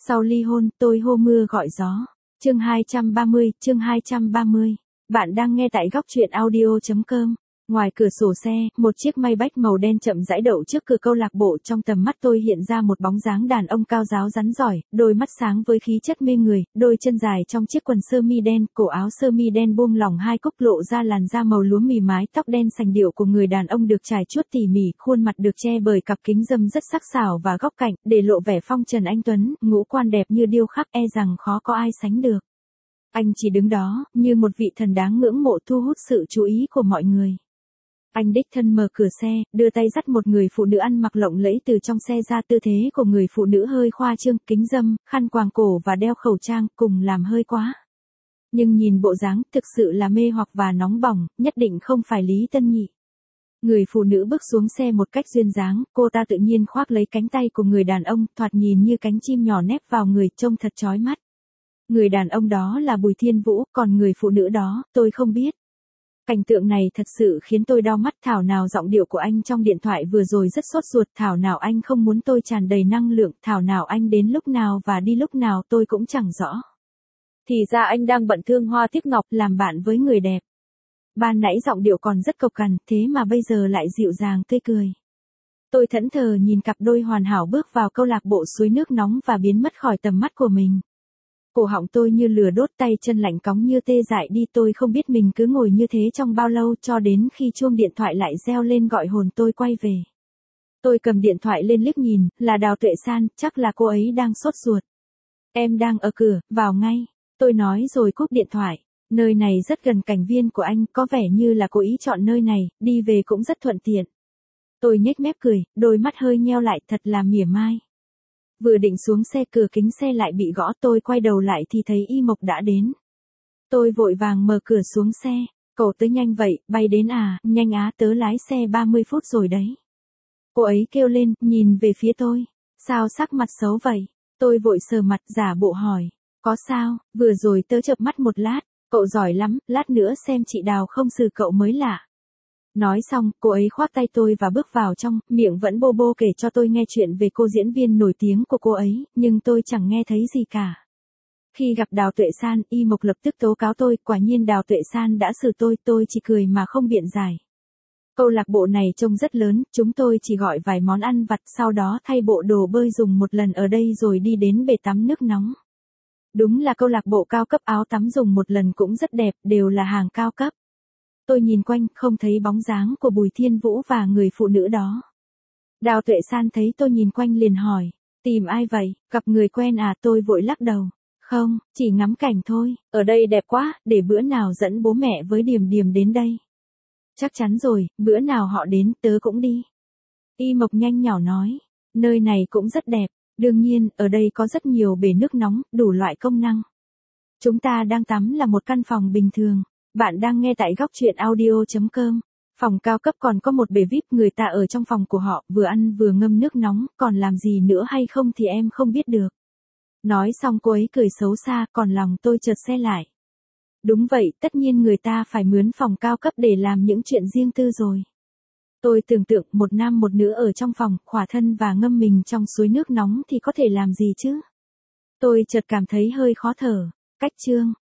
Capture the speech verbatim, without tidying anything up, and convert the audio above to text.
Sau ly hôn, tôi hô mưa gọi gió. Chương hai trăm ba mươi, chương hai trăm ba mươi. Bạn đang nghe tại góc truyện audio chấm com. Ngoài cửa sổ xe, một chiếc Maybach màu đen chậm rãi đậu trước cửa câu lạc bộ, trong tầm mắt tôi hiện ra một bóng dáng đàn ông cao ráo rắn giỏi, đôi mắt sáng với khí chất mê người, đôi chân dài trong chiếc quần sơ mi đen, cổ áo sơ mi đen buông lỏng hai cúc lộ ra làn da màu lúa mì, mái tóc đen sành điệu của người đàn ông được trải chuốt tỉ mỉ, khuôn mặt được che bởi cặp kính râm rất sắc sảo và góc cạnh, để lộ vẻ phong trần anh tuấn, ngũ quan đẹp như điêu khắc, e rằng khó có ai sánh được. Anh chỉ đứng đó, như một vị thần đáng ngưỡng mộ, thu hút sự chú ý của mọi người. Anh đích thân mở cửa xe, đưa tay dắt một người phụ nữ ăn mặc lộng lẫy từ trong xe ra, tư thế của người phụ nữ hơi khoa trương, kính râm, khăn quàng cổ và đeo khẩu trang, cùng làm hơi quá. Nhưng nhìn bộ dáng, thực sự là mê hoặc và nóng bỏng, nhất định không phải Lý Tân Nhị. Người phụ nữ bước xuống xe một cách duyên dáng, cô ta tự nhiên khoác lấy cánh tay của người đàn ông, thoạt nhìn như cánh chim nhỏ nép vào người, trông thật chói mắt. Người đàn ông đó là Bùi Thiên Vũ, còn người phụ nữ đó, tôi không biết. Cảnh tượng này thật sự khiến tôi đau mắt, thảo nào giọng điệu của anh trong điện thoại vừa rồi rất sốt ruột, thảo nào anh không muốn tôi tràn đầy năng lượng, thảo nào anh đến lúc nào và đi lúc nào tôi cũng chẳng rõ. Thì ra anh đang bận thương hoa tiếc ngọc, làm bạn với người đẹp. Ban nãy giọng điệu còn rất cộc cằn, thế mà bây giờ lại dịu dàng tươi cười. Tôi thẫn thờ nhìn cặp đôi hoàn hảo bước vào câu lạc bộ suối nước nóng và biến mất khỏi tầm mắt của mình. Cổ họng tôi như lửa đốt, tay chân lạnh cóng như tê dại đi, tôi không biết mình cứ ngồi như thế trong bao lâu, cho đến khi chuông điện thoại lại reo lên gọi hồn tôi quay về. Tôi cầm điện thoại lên liếc nhìn, là Đào Tuệ San, chắc là cô ấy đang sốt ruột. Em đang ở cửa, vào ngay. Tôi nói rồi cúp điện thoại. Nơi này rất gần cảnh viên của anh, có vẻ như là cố ý chọn nơi này, đi về cũng rất thuận tiện. Tôi nhếch mép cười, đôi mắt hơi nheo lại, thật là mỉa mai. Vừa định xuống xe, cửa kính xe lại bị gõ, tôi quay đầu lại thì thấy Y Mộc đã đến. Tôi vội vàng mở cửa xuống xe. Cậu tới nhanh vậy, bay đến à? Nhanh á, tớ lái xe ba mươi phút rồi đấy. Cô ấy kêu lên, nhìn về phía tôi. Sao sắc mặt xấu vậy? Tôi vội sờ mặt, giả bộ hỏi. Có sao, vừa rồi tớ chợp mắt một lát. Cậu giỏi lắm, lát nữa xem chị Đào không xử cậu mới lạ. Nói xong, cô ấy khoác tay tôi và bước vào trong, miệng vẫn bô bô kể cho tôi nghe chuyện về cô diễn viên nổi tiếng của cô ấy, nhưng tôi chẳng nghe thấy gì cả. Khi gặp Đào Tuệ San, Y Mộc lập tức tố cáo tôi, quả nhiên Đào Tuệ San đã xử tôi, tôi chỉ cười mà không biện giải. Câu lạc bộ này trông rất lớn, chúng tôi chỉ gọi vài món ăn vặt, sau đó thay bộ đồ bơi dùng một lần ở đây rồi đi đến bể tắm nước nóng. Đúng là câu lạc bộ cao cấp, áo tắm dùng một lần cũng rất đẹp, đều là hàng cao cấp. Tôi nhìn quanh, không thấy bóng dáng của Bùi Thiên Vũ và người phụ nữ đó. Đào Tuệ San thấy tôi nhìn quanh liền hỏi, tìm ai vậy, gặp người quen à? Tôi vội lắc đầu, không, chỉ ngắm cảnh thôi, ở đây đẹp quá, để bữa nào dẫn bố mẹ với Điềm Điềm đến đây. Chắc chắn rồi, bữa nào họ đến, tớ cũng đi. Y Mộc nhanh nhỏ nói, nơi này cũng rất đẹp, đương nhiên, ở đây có rất nhiều bể nước nóng, đủ loại công năng. Chúng ta đang tắm là một căn phòng bình thường. Bạn đang nghe tại góc truyện audio chấm com. Phòng cao cấp còn có một bể vi ai pi, người ta ở trong phòng của họ, vừa ăn vừa ngâm nước nóng, còn làm gì nữa hay không thì em không biết được. Nói xong cô ấy cười xấu xa, còn lòng tôi chợt se lại. Đúng vậy, tất nhiên người ta phải mướn phòng cao cấp để làm những chuyện riêng tư rồi. Tôi tưởng tượng một nam một nữ ở trong phòng, khỏa thân và ngâm mình trong suối nước nóng thì có thể làm gì chứ? Tôi chợt cảm thấy hơi khó thở. Cách chương.